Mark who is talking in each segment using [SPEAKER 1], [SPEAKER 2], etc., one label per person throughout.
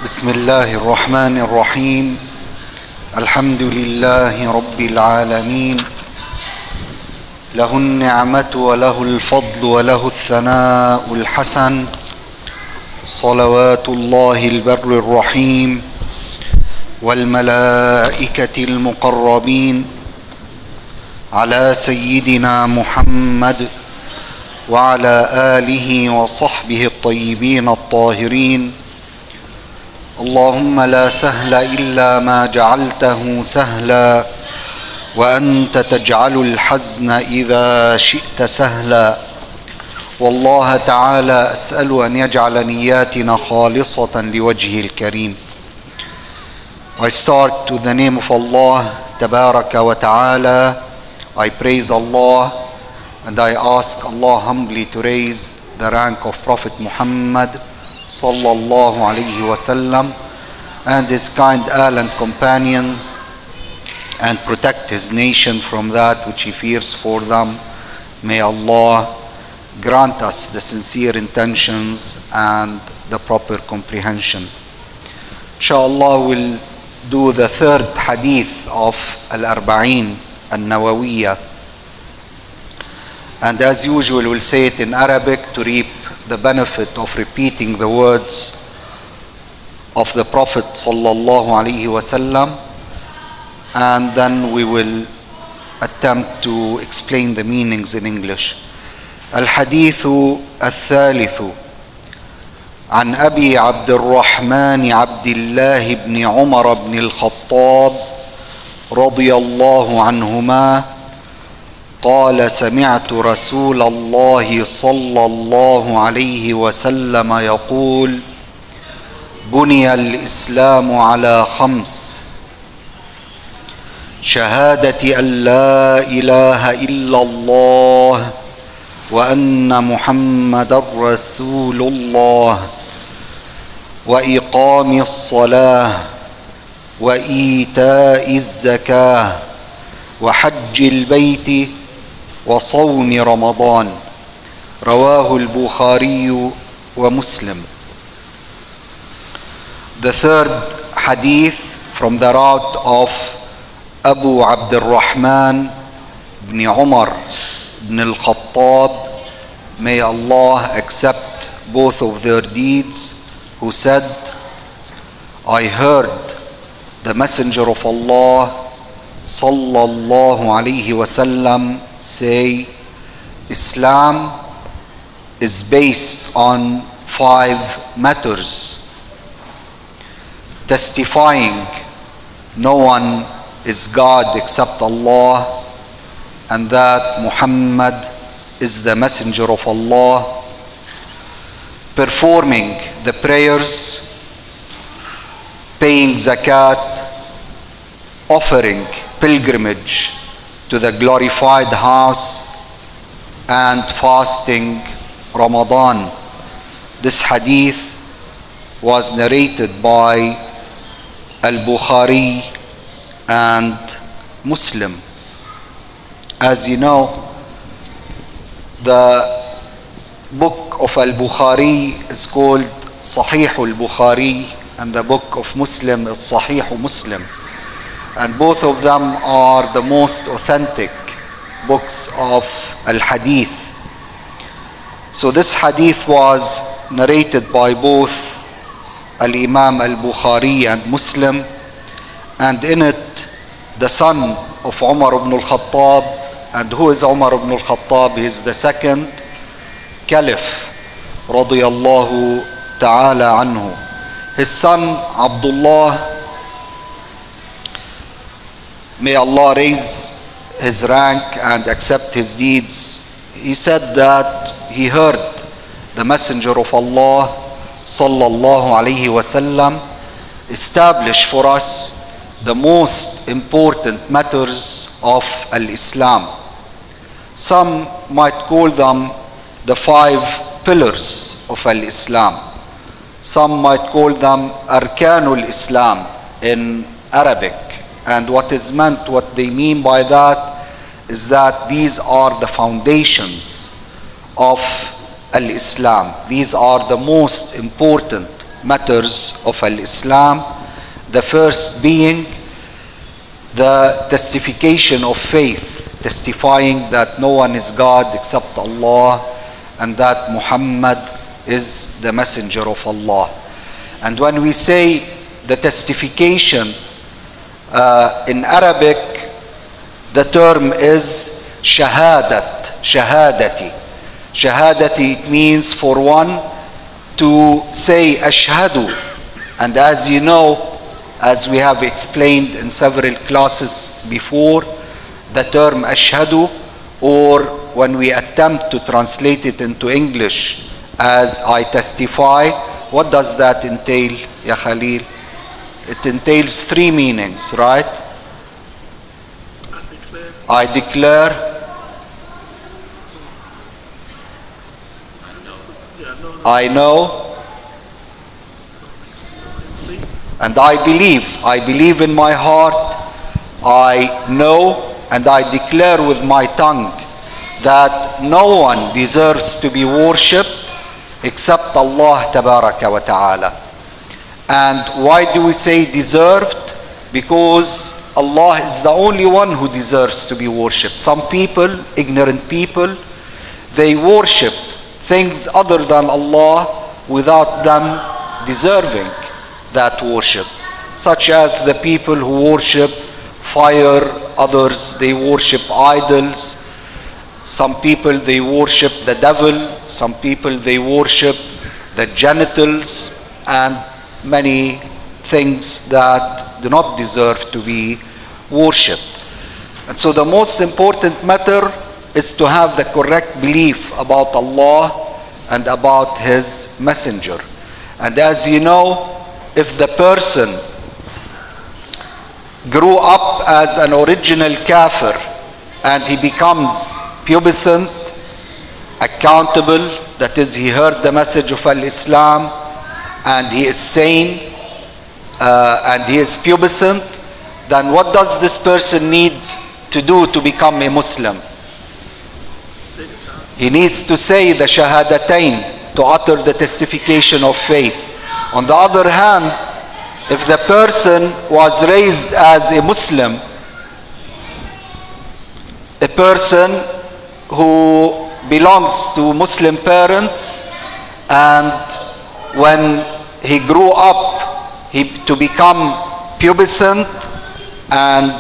[SPEAKER 1] بسم الله الرحمن الرحيم. الحمد لله رب العالمين، له النعمة وله الفضل وله الثناء الحسن، صلوات الله البر الرحيم والملائكة المقربين على سيدنا محمد وعلى آله وصحبه الطيبين الطاهرين. اللهم لا سهل إلا ما جعلته سهلا، وأنت تجعل الحزن إذا شئت سهلا. والله تعالى أسأل أن يجعل نياتنا خالصة لوجهه الكريم. I start to the name of Allah Tabaraka wa Ta'ala. I praise Allah and I ask Allah humbly to raise the rank of Prophet Muhammad sallallahu alayhi wa sallam and his kind Ahl and companions, and protect his nation from that which he fears for them. May Allah grant us the sincere intentions and the proper comprehension. Inshallah, we'll do the third hadith of Al-Arba'in Al-Nawawiyah, and as usual we'll say it in Arabic to reap the benefit of repeating the words of the Prophet sallallahu alaihi wasallam, and then we will attempt to explain the meanings in English. الحديث الثالث عن أبي عبد الرحمن عبد الله بن عمر بن الخطاب رضي الله عنهما قال: سمعت رسول الله صلى الله عليه وسلم يقول: بني الإسلام على خمس: شهادة أن لا إله إلا الله وأن محمدا رسول الله، وإقام الصلاة، وإيتاء الزكاة، وحج البيت، وصوم رمضان. رواه البخاري ومسلم. The third hadith from the route of Abu Abd al-Rahman ibn Umar ibn al-Khattab, may Allah accept both of their deeds, who said: I heard the Messenger of Allah sallallahu alayhi wasallam say, Islam is based on 5 matters: testifying no one is God except Allah, and that Muhammad is the messenger of Allah; performing the prayers, paying zakat, offering pilgrimage to the glorified house, and fasting Ramadan. This hadith was narrated by Al-Bukhari and Muslim. As you know, the book of Al-Bukhari is called Sahih Al-Bukhari, and the book of Muslim is Sahih Muslim, and both of them are the most authentic books of Al-Hadith. So this hadith was narrated by both Al-Imam Al-Bukhari and Muslim, and in it the son of Umar ibn al-Khattab. And who is Umar ibn al-Khattab? He is the second caliph radiyallahu ta'ala anhu. His son Abdullah, may Allah raise his rank and accept his deeds, he said that he heard the Messenger of Allah sallallahu alayhi wasallam establish for us the most important matters of al-Islam. Some might call them the 5 pillars of al-Islam. Some might call them Arkanul Islam in Arabic. And what is meant, what they mean by that, is that these are the foundations of al-Islam. These are the most important matters of Islam. The first being the testification of faith, testifying that no one is God except Allah and that Muhammad is the messenger of Allah. And when we say the testification in Arabic, the term is shahadat, shahadati. Shahadati, it means for one to say ashhadu. And as you know, as we have explained in several classes before, the term ashhadu, or when we attempt to translate it into English as I testify, what does that entail, Ya Khalil? It entails three meanings, right? I declare, I know, and I believe. I believe in my heart, I know, and I declare with my tongue that no one deserves to be worshipped except Allah Tabaraka wa Ta'ala. And why do we say deserved? Because Allah is the only one who deserves to be worshipped. Some people, ignorant people, they worship things other than Allah without them deserving that worship. Such as the people who worship fire, others they worship idols. Some people they worship the devil, some people they worship the genitals, and many things that do not deserve to be worshipped. And so the most important matter is to have the correct belief about Allah and about His messenger. And as you know, if the person grew up as an original kafir and he becomes pubescent, accountable, that is, he heard the message of Islam and he is sane and he is pubescent, then what does this person need to do to become a Muslim? He needs to say the shahadatain, to utter the testification of faith. On the other hand, if the person was raised as a Muslim, a person who belongs to Muslim parents, and when he grew up to become pubescent and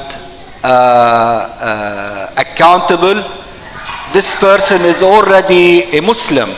[SPEAKER 1] accountable, this person is already a Muslim.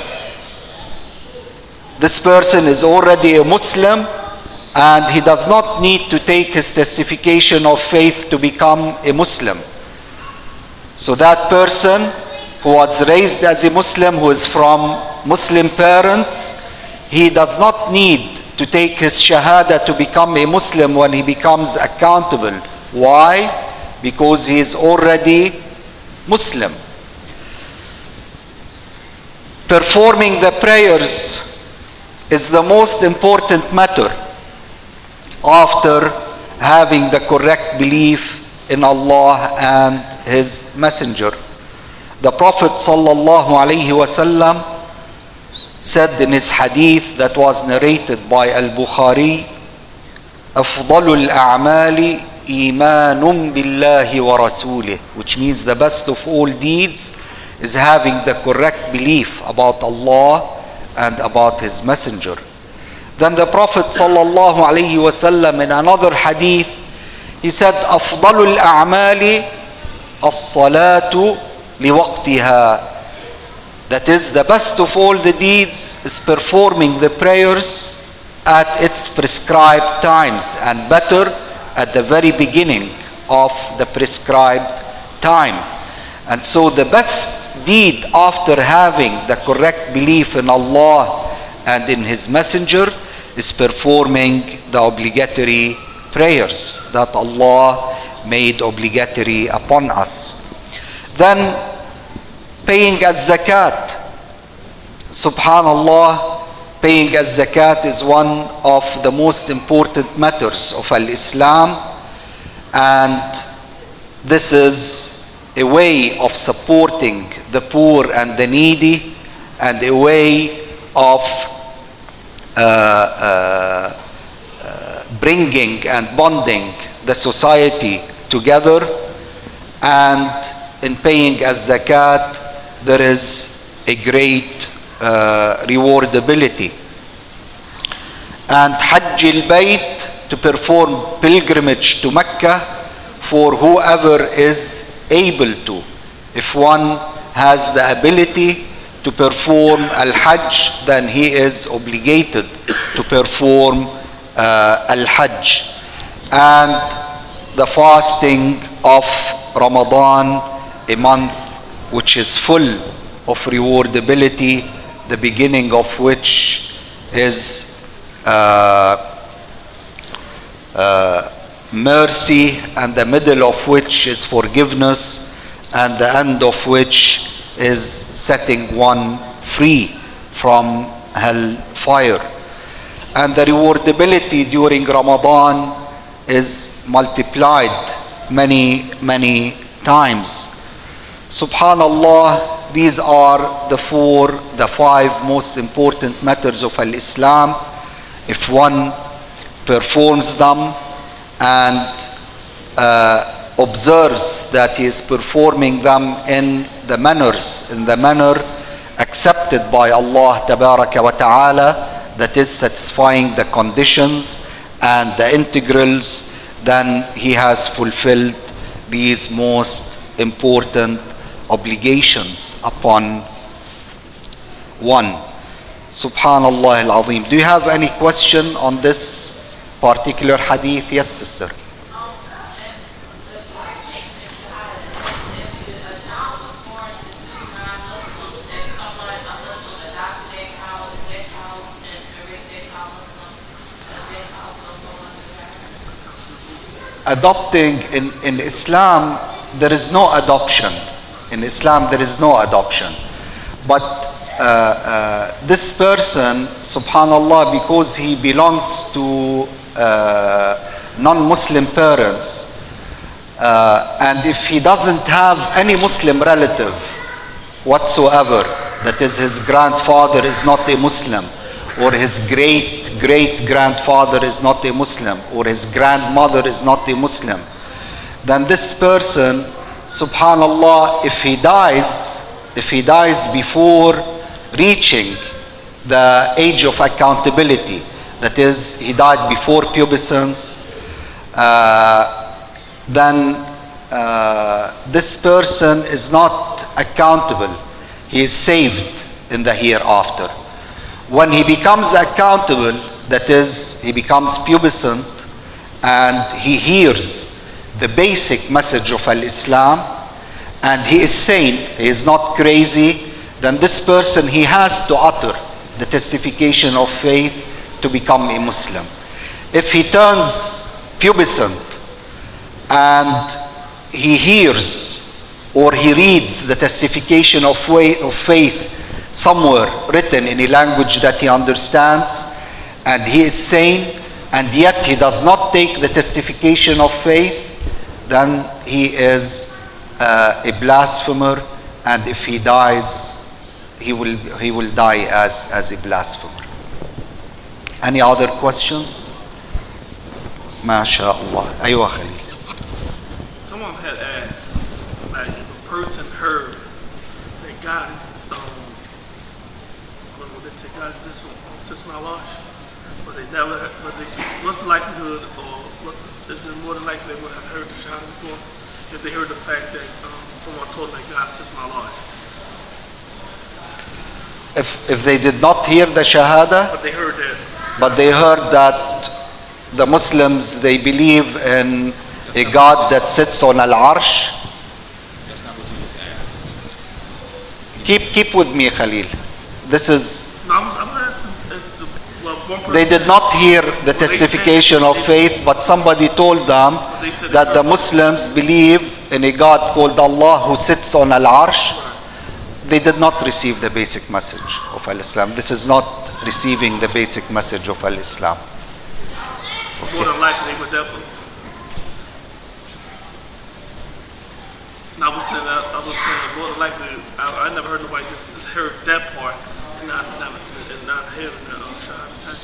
[SPEAKER 1] This person is already a Muslim, and he does not need to take his testification of faith to become a Muslim. So that person who was raised as a Muslim, who is from Muslim parents, he does not need to take his shahada to become a Muslim when he becomes accountable. Why? Because he is already Muslim. Performing the prayers is the most important matter after having the correct belief in Allah and His messenger. The Prophet sallallahu alaihi wasallam said in his hadith that was narrated by Al-Bukhari, أفضل الأعمال إيمان بالله ورسوله, which means the best of all deeds is having the correct belief about Allah and about His messenger. Then the Prophet sallallahu alaihi wasallam in another hadith, he said, أفضل الأعمال الصلاة لوقتها. That is, the best of all the deeds is performing the prayers at its prescribed times, and better at the very beginning of the prescribed time. And so the best deed after having the correct belief in Allah and in His messenger is performing the obligatory prayers that Allah made obligatory upon us. Then paying as zakat. Subhanallah, paying as zakat is one of the most important matters of Islam, and this is a way of supporting the poor and the needy, and a way of bringing and bonding the society together, and in paying as zakat there is a great rewardability. And Hajj al-Bayt, to perform pilgrimage to Mecca for whoever is able to. If one has the ability to perform al-Hajj, then he is obligated to perform al-Hajj. And the fasting of Ramadan, a month which is full of rewardability, the beginning of which is mercy, and the middle of which is forgiveness, and the end of which is setting one free from hellfire. And the rewardability during Ramadan is multiplied many times. Subhanallah, these are the five most important matters of Islam. If one performs them and observes that he is performing them in the manner accepted by Allah Tabaraka wa Ta'ala, that is satisfying the conditions and the integrals, then he has fulfilled these most important obligations upon one. Subhanallah al-Azim. Do you have any question on this particular hadith? Yes, sister. Adopting in Islam, there is no adoption. In Islam, there is no adoption. But this person, subhanallah, because he belongs to non-Muslim parents, and if he doesn't have any Muslim relative whatsoever, that is, his grandfather is not a Muslim, or his great-grandfather is not a Muslim, or his grandmother is not a Muslim, then this person, subhanallah, if he dies before reaching the age of accountability, that is, he died before pubescence, then this person is not accountable. He is saved in the hereafter. When he becomes accountable, that is, he becomes pubescent and he hears the basic message of Islam, and he is sane, he is not crazy, then this person, he has to utter the testification of faith to become a Muslim. If he turns pubescent and he hears or he reads the testification of faith somewhere written in a language that he understands, and he is sane, and yet he does not take the testification of faith, then he is a blasphemer, and if he dies, he will die as a blasphemer. Any other questions? MashaAllah. Aywa Khalil.
[SPEAKER 2] Someone had asked, like, if a person heard that God my loss, but they never, what's the likelihood, or is it more than likely they would have heard the Shahada before if they heard the fact that someone told them that God sits my loss?
[SPEAKER 1] If they did not hear the Shahada, but they heard that the Muslims, they believe in a God that sits on Al-Arsh. Keep with me, Khalil. This is. They did not hear the testification of faith, but somebody told them that the Muslims believe in a God called Allah who sits on Al-Arsh. They did not receive the basic message of Al-Islam. This is not receiving the basic message of Al-Islam. Okay.
[SPEAKER 2] More than likely, but definitely. I was saying more than likely, I never heard nobody just heard that part and not not having the shahada?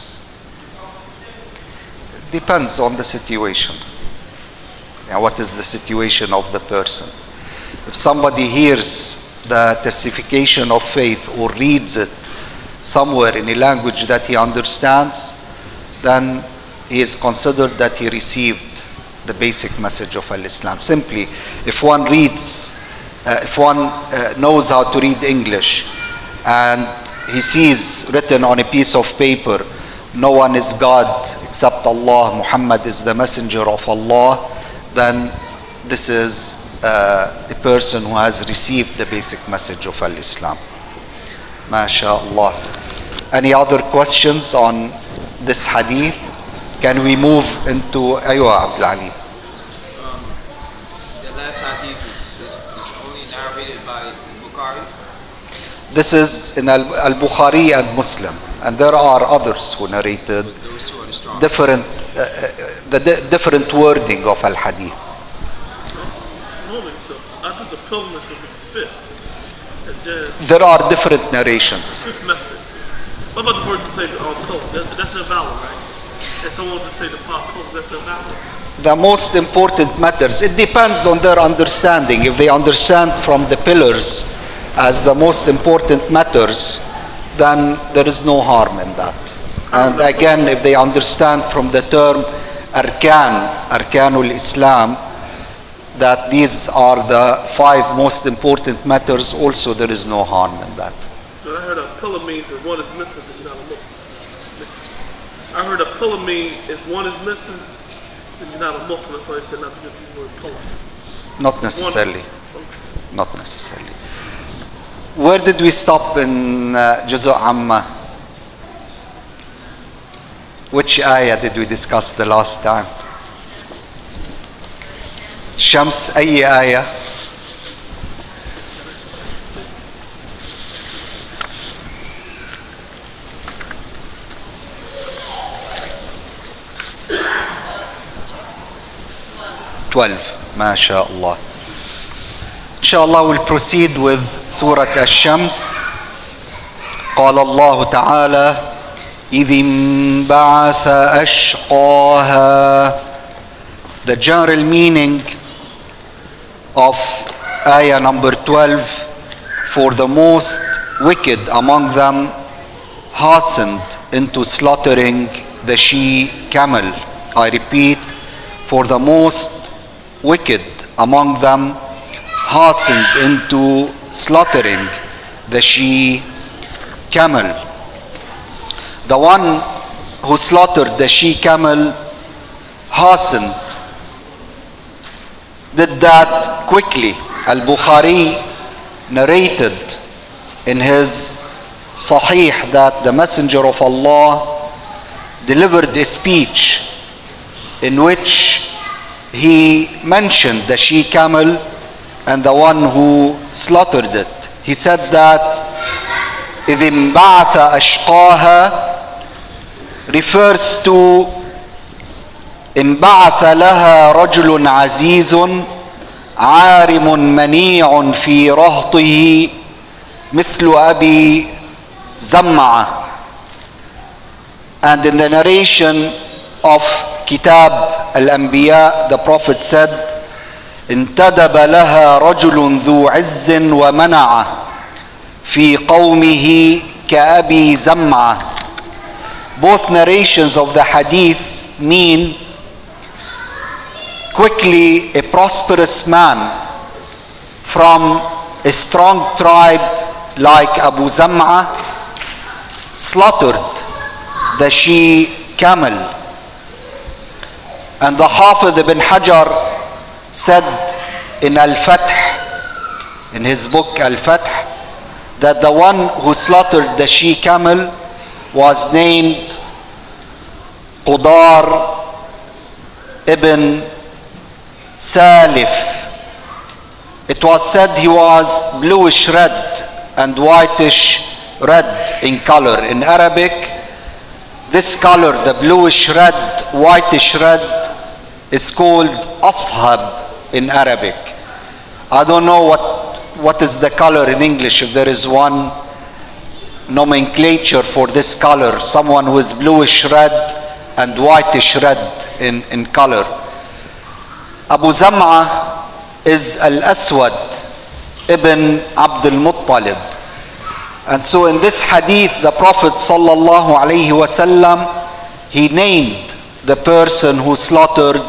[SPEAKER 1] Depends on the situation. What is the situation of the person? If somebody hears the testification of faith or reads it somewhere in a language that he understands, then he is considered that he received the basic message of Al-Islam. Simply, if one reads, if one knows how to read English and he sees written on a piece of paper, no one is God except Allah, Muhammad is the messenger of Allah, then this is a person who has received the basic message of Al-Islam. MashaAllah. Any other questions on this hadith? Can we move into Aywa Abdul Ali?
[SPEAKER 3] The last hadith is only narrated by Bukhari?
[SPEAKER 1] This is in Al-Bukhari and Muslim, and there are others who narrated different different wording of Al-Hadith.
[SPEAKER 2] After the pilgrimage of the fifth, and then
[SPEAKER 1] There are different narrations.
[SPEAKER 2] fifth method. What about the word to say the pilgrim? That's invalid, right? And someone to say the pilgrim, that's invalid.
[SPEAKER 1] The most important matters, it depends on their understanding. If they understand from the pillars as the most important matters, then there is no harm in that. And again, if they understand from the term Arkanul Islam, that these are the 5 most important matters, also there is no harm in that.
[SPEAKER 2] So I heard a pillar means if one is missing, then you're not a Muslim. I heard a pillar means if one is missing, then you're not a Muslim. That's why they said not to use the word pillar.
[SPEAKER 1] Not necessarily. Not necessarily. Where did we stop in Juzu Amma? Which ayah did we discuss the last time? Shams, أي آية? ما شاء الله. Inshallah we'll proceed with Surah Ash-Shams. قال الله تعالى إذ انبعث أشقاها. The general meaning of ayah number 12, for the most wicked among them hastened into slaughtering the she-camel. I repeat, for the most wicked among them hastened into slaughtering the she-camel. The one who slaughtered the she-camel hastened, did that quickly. Al-Bukhari narrated in his Sahih that the Messenger of Allah delivered a speech in which he mentioned the she-camel and the one who slaughtered it. He said that إِذِ انبعث أشقاها refers to انبعث لها رجل عزيز عارم منيع في رهطه مثل أبي زمعة. And in the narration of Kitab Al-Anbiya, the Prophet said, انتدب لها رجل ذو عز ومنعة في قومه كأبي زمعة. Both narrations of the hadith mean quickly a prosperous man from a strong tribe like Abu Zam'a slaughtered the she-camel. And the Hafidh ibn Hajar said in Al-Fath, in his book Al-Fath, that the one who slaughtered the she-camel was named Qudar ibn Salif. It was said he was bluish red and whitish red in color. In Arabic, this color, the bluish red, whitish red, is called ashab in Arabic. I don't know what is the color in English, if there is one nomenclature for this color, someone who is bluish red and whitish red in color. Abu Zam'a is Al-Aswad ibn Abdul Muttalib. And so in this hadith, the Prophet sallallahu alaihi wasallam, he named the person who slaughtered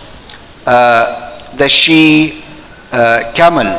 [SPEAKER 1] the she camel.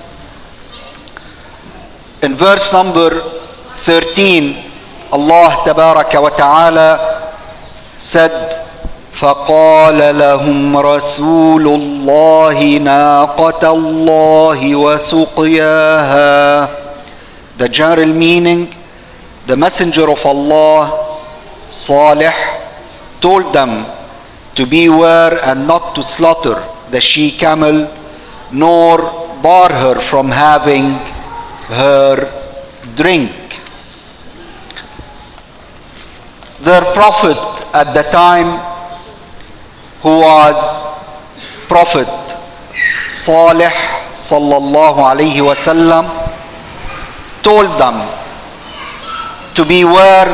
[SPEAKER 1] In verse number 13, Allah tabaraka wa ta'ala said, فقال لهم رسول الله ناقة الله وسقياها. The general meaning, the messenger of Allah, Salih, told them to beware and not to slaughter the she camel, nor bar her from having her drink. Their prophet at the time, who was Prophet Salih sallallahu alaihi wasallam, told them to beware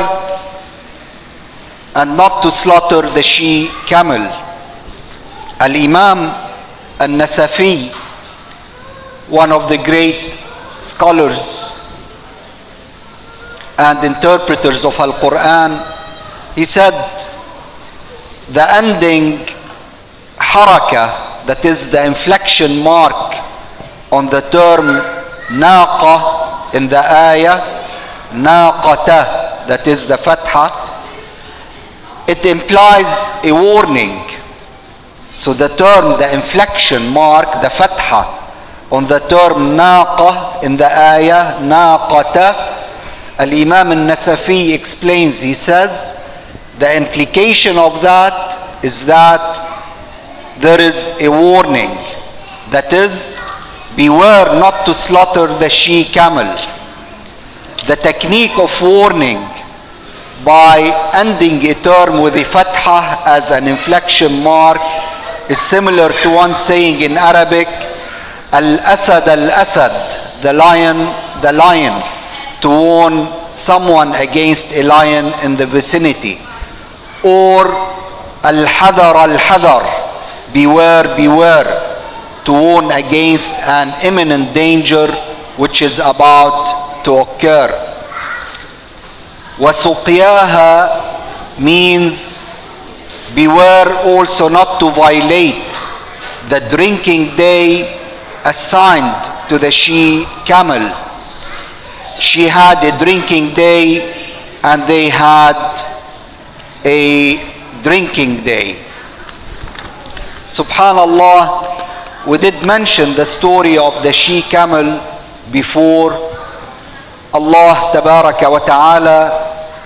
[SPEAKER 1] and not to slaughter the she camel. Al-Imam Al-Nasafi, one of the great scholars and interpreters of Al-Quran, he said the ending haraka, that is the inflection mark on the term naqa in the ayah, naqata, that is the fatha, it implies a warning. So the term, the inflection mark, the fatha on the term naqa in the ayah, naqata, Al-Imam Al-Nasafi explains, he says, the implication of that is that there is a warning. That is, beware not to slaughter the she camel. The technique of warning by ending a term with a fatha as an inflection mark is similar to one saying in Arabic, Al-Asad, Al-Asad, the lion, to warn someone against a lion in the vicinity. Or Al-Hadar, Al-Hadar, beware, beware, to warn against an imminent danger which is about to occur. وَسُقْيَاهَا means beware also not to violate the drinking day assigned to the she camel. She had a drinking day and they had a drinking day. Subhanallah, we did mention the story of the she camel before. Allah tabaraka wa ta'ala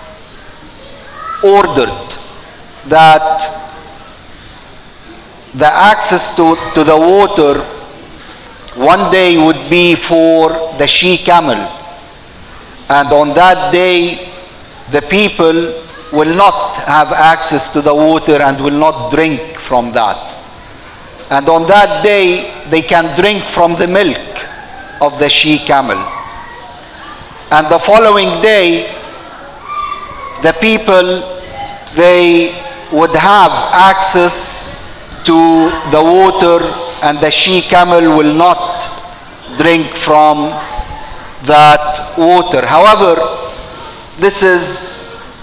[SPEAKER 1] ordered that the access to the water one day would be for the she camel, and on that day the people will not have access to the water and will not drink from that. And on that day they can drink from the milk of the she camel. And the following day the people, they would have access to the water and the she camel will not drink from that water. However, this is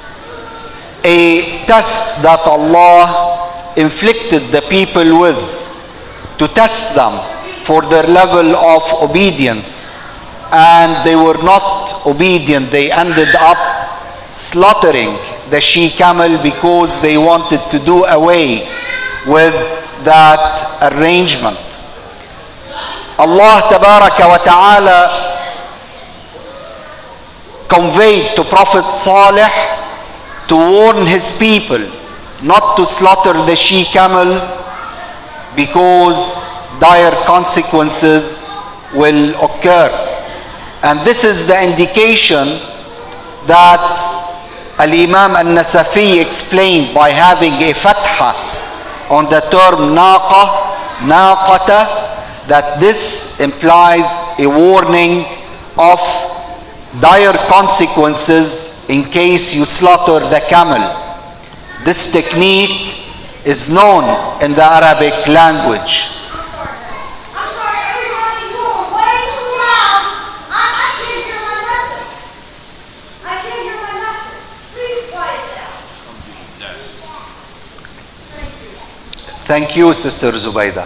[SPEAKER 1] a test that Allah inflicted the people with to test them for their level of obedience, and they were not obedient. They ended up slaughtering the she camel because they wanted to do away with that arrangement. Allah tabaraka wa ta'ala conveyed to Prophet Salih to warn his people not to slaughter the she camel because dire consequences will occur. And this is the indication that Al-Imam Al-Nasafi explained by having a fatha on the term naqa, naqata, that this implies a warning of dire consequences in case you slaughter the camel. This technique is known in the Arabic language.
[SPEAKER 4] I'm sorry, everybody, you are way too loud. I can't hear my message. I can't hear my message. Please quiet down.
[SPEAKER 1] Thank you, Sister Zubaydah.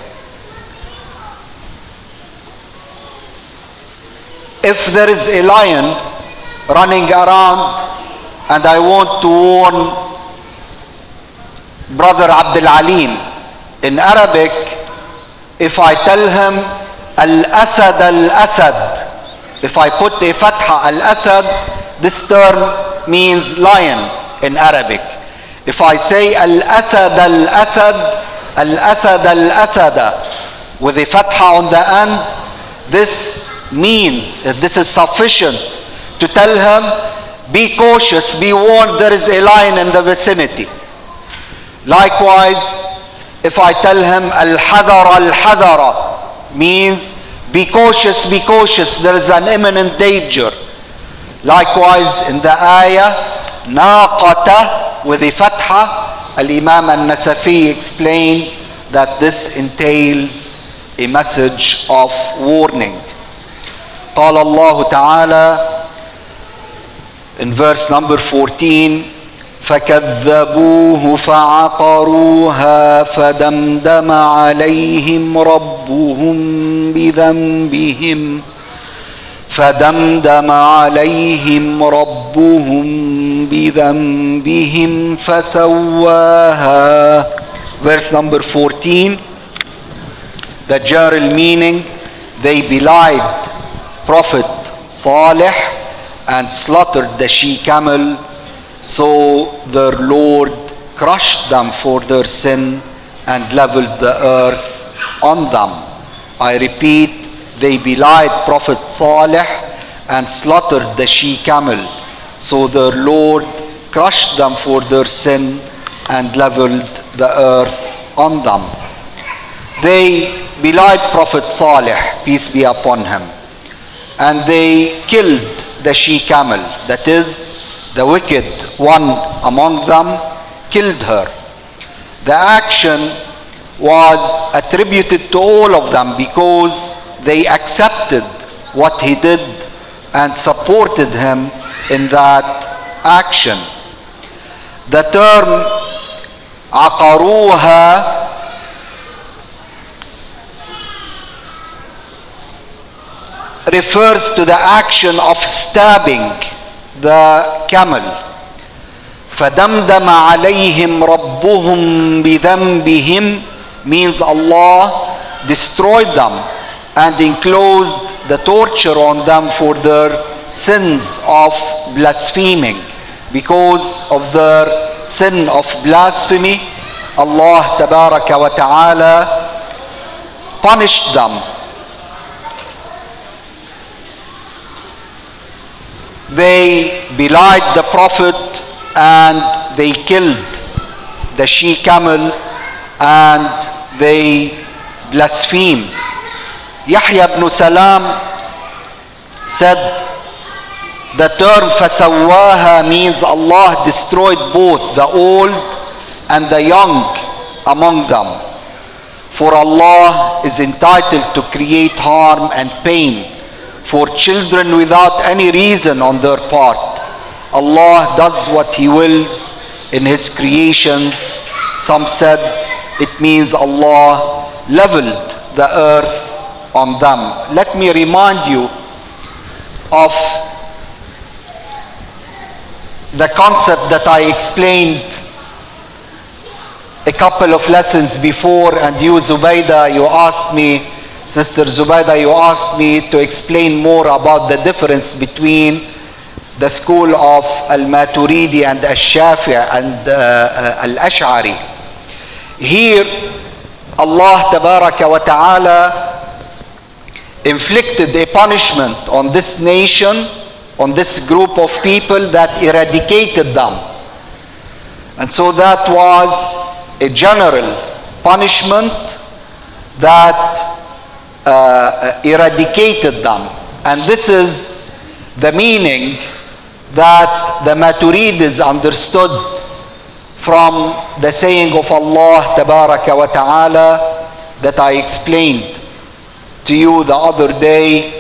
[SPEAKER 1] If there is a lion running around and I want to warn Brother Abdul Alim in Arabic, if I tell him Al-Asad, Al-Asad, if I put a fatha Al-Asad, this term means lion in Arabic. If I say Al-Asad, Al-Asad, Al-Asad, Al-Asada with a fatha on the end, this means, if this is sufficient to tell him, be cautious, be warned, there is a lion in the vicinity. Likewise, if I tell him Al-Hadara, Al-Hadara, means be cautious, there is an imminent danger. Likewise, in the ayah, Naqata with a fatha, Al-Imam Al-Nasafi explained that this entails a message of warning. قال الله تعالى in verse number 14, فكذبوه فعقروها فدمدم عليهم ربهم بذنبهم فسواها. Verse number 14, the general meaning, they belied Prophet Salih and slaughtered the she-camel, so their Lord crushed them for their sin and leveled the earth on them. I repeat, they belied Prophet Salih and slaughtered the she-camel, so their Lord crushed them for their sin and leveled the earth on them. They belied Prophet Salih, peace be upon him, and they killed the she-camel, that is, the wicked one among them killed her. The action was attributed to all of them because they accepted what he did and supported him in that action. The term عقروها refers to the action of stabbing the camel. فَدَمْدَمَ عَلَيْهِمْ رَبُّهُمْ بِذَنْبِهِمْ means Allah destroyed them and enclosed the torture on them for their sins of blaspheming. Because of their sin of blasphemy, Allah Tabaraka wa Ta'ala punished them. They belied the Prophet and they killed the she-camel and they blasphemed. Yahya ibn Salam said the term فَسَوَّاهَا means Allah destroyed both the old and the young among them. For Allah is entitled to create harm and pain for children without any reason on their part. Allah does what He wills in His creations. Some said it means Allah leveled the earth on them. Let me remind you of the concept that I explained a couple of lessons before, and you, Zubaydah, you asked me, Sister Zubaydah, you asked me to explain more about the difference between the school of Al-Maturidi and Al-Shafi'i and Al-Ash'ari. Here, Allah Tabaraka wa Ta'ala inflicted a punishment on this nation, on this group of people that eradicated them. And so that was a general punishment that eradicated them. And this is the meaning that the Maturidis understood from the saying of Allah Tabaraka wa Ta'ala that I explained to you the other day,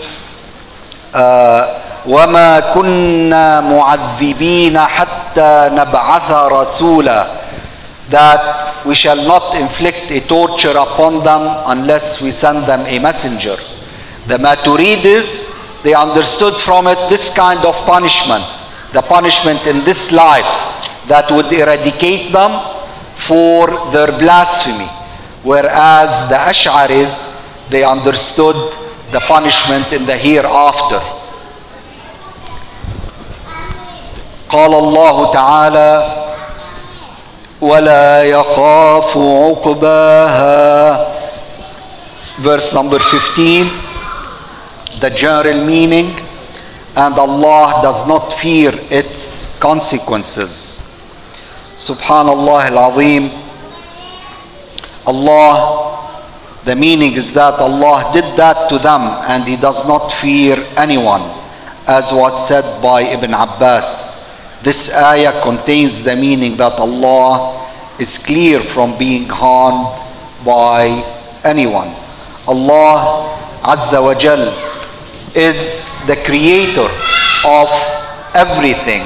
[SPEAKER 1] وَمَا كُنَّا مُعَذِّبِينَ حَتَّى نَبْعَثَ رَسُولًا, that we shall not inflict a torture upon them unless we send them a messenger. The Maturidis, they understood from it this kind of punishment, the punishment in this life that would eradicate them for their blasphemy, whereas the Ash'aris, they understood the punishment in the hereafter. قال الله تعالى ولا يخاف عقباها, verse number 15, the general meaning, and Allah does not fear its consequences. Subhanallah al-Azim. Allah, the meaning is that Allah did that to them and He does not fear anyone, as was said by Ibn Abbas. This ayah contains the meaning that Allah is clear from being harmed by anyone. Allah Azza wa Jal is the creator of everything.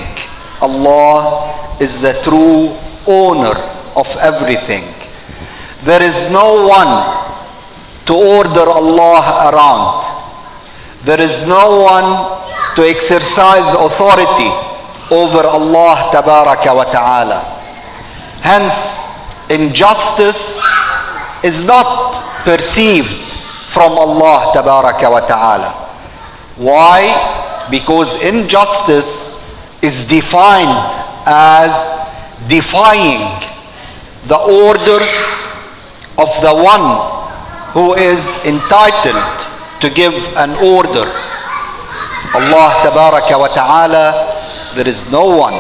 [SPEAKER 1] Allah is the true owner of everything. There is no one to order Allah around. There is no one to exercise authority over Allah Tabaraka wa Ta'ala. Hence, injustice is not perceived from Allah Tabaraka wa Ta'ala. Why? Because injustice is defined as defying the orders of the one who is entitled to give an order. Allah Tabaraka wa Ta'ala, there is no one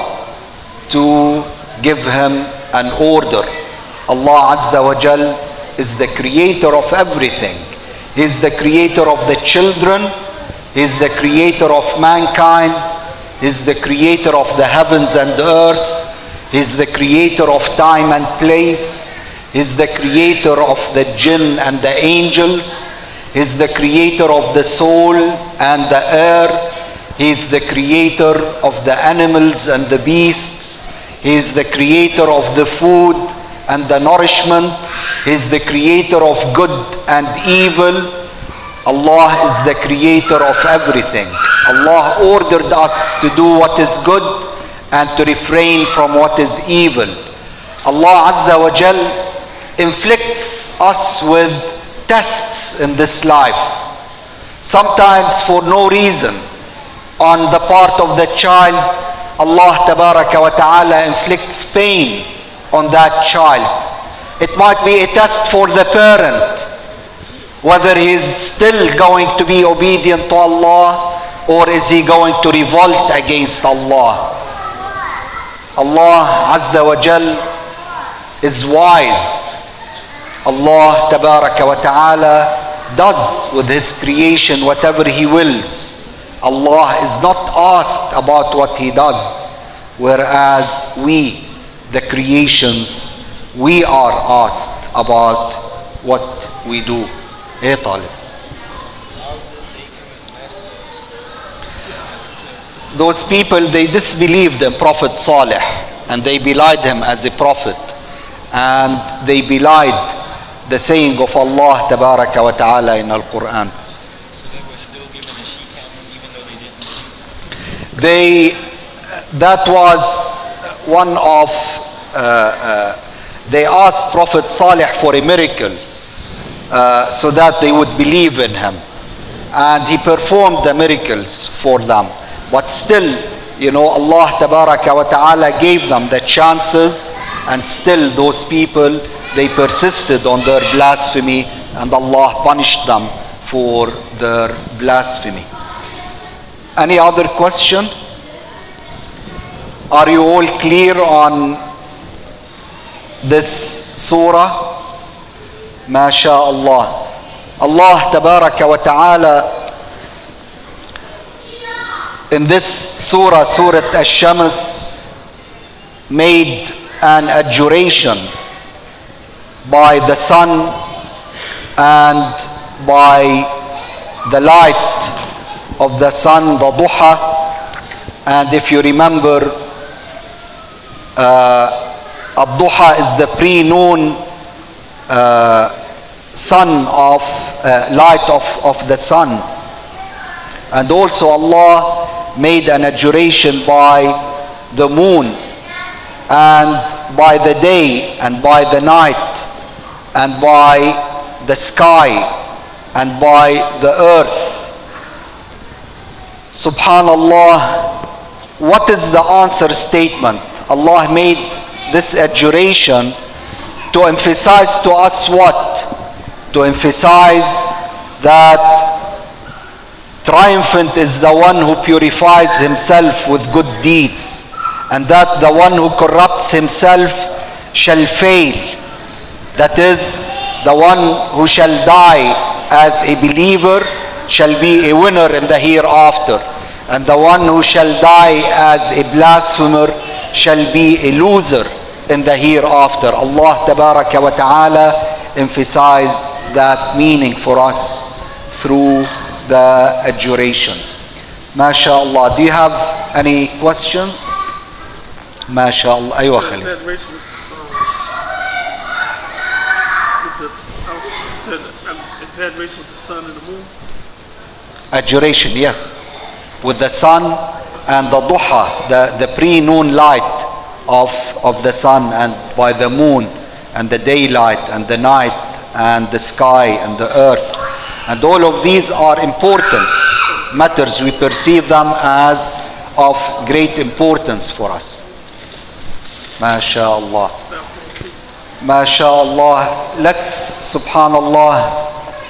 [SPEAKER 1] to give him an order. Allah Azza wa Jal is the creator of everything. He is the creator of the children. He is the creator of mankind. He is the creator of the heavens and the earth. He is the creator of time and place. He is the creator of the jinn and the angels. He is the creator of the soul and the air. He is the creator of the animals and the beasts. He is the creator of the food and the nourishment. He is the creator of good and evil. Allah is the creator of everything. Allah ordered us to do what is good and to refrain from what is evil. Allah Azza wa Jal inflicts us with tests in this life, sometimes for no reason. On the part of the child, Allah Tabaraka wa Ta'ala inflicts pain on that child. It might be a test for the parent, whether he is still going to be obedient to Allah or is he going to revolt against Allah. Allah Azza wa Jal is wise. Allah Tabaraka wa Ta'ala does with His creation whatever He wills. Allah is not asked about what He does, whereas we, the creations, we are asked about what we do. Hey Talib. Those people, they disbelieved in Prophet Salih and they belied him as a prophet, and they belied the saying of Allah Tabaraka wa Ta'ala in Al-Quran. That was one of, they asked Prophet Salih for a miracle so that they would believe in him. And he performed the miracles for them. But still, Allah Tabaraka wa Ta'ala gave them the chances, and still those people, they persisted on their blasphemy, and Allah punished them for their blasphemy. Any other question? Are you all clear on this surah? MashaAllah. Allah Tabaraka wa Ta'ala in this surah, Surah Ash-Shams, made an adjuration by the sun and by the light of the sun, the duha. And if you remember, ad-duha is the pre-noon sun of light of the sun. And also Allah made an adjuration by the moon and by the day and by the night and by the sky and by the earth. Subhanallah, what is the answer statement? Allah made this adjuration to emphasize to us what? To emphasize that triumphant is the one who purifies himself with good deeds, and that the one who corrupts himself shall fail. That is, the one who shall die as a believer shall be a winner in the hereafter, and the one who shall die as a blasphemer shall be a loser in the hereafter. Allah Tabaraka wa Ta'ala emphasized that meaning for us through the adjuration. MashaAllah. Do you have any questions? MashaAllah. Aywa Khalid.
[SPEAKER 2] Exaggeration with the sun and the moon?
[SPEAKER 1] Adjuration, yes. With the sun and the duha, the pre-noon light of the sun, and by the moon and the daylight and the night and the sky and the earth. And all of these are important matters. We perceive them as of great importance for us. MashaAllah. MashaAllah. Let's, subhanallah,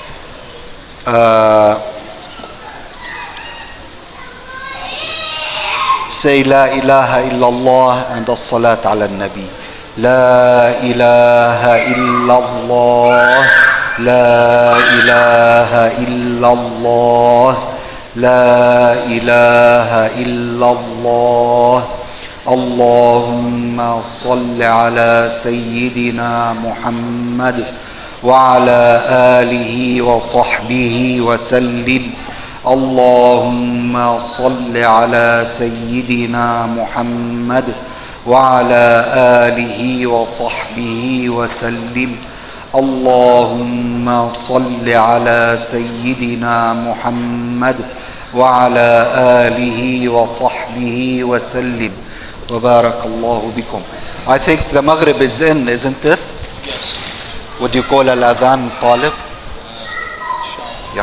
[SPEAKER 1] say La ilaha illallah and as-salat ala nabi. La ilaha illallah. La ilaha illallah. La ilaha illallah. Allahumma salli ala Sayyidina Muhammad wa ala alihi wa sahbihi wa sallim. Allahumma salli ala Sayyidina Muhammad wa ala alihi wa sahbihi wa sallim. Allahumma salli ala Sayyidina Muhammad wa ala alihi wa sahbihi wa sallim. Wa barakallahu bikum. I think the Maghrib is in, isn't it?
[SPEAKER 3] Yes.
[SPEAKER 1] Would you call al-adhan, Talib? Yeah.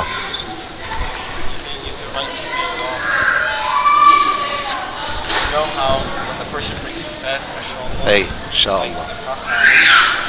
[SPEAKER 3] You know how when the person brings his fast,
[SPEAKER 1] Hey, inshallah.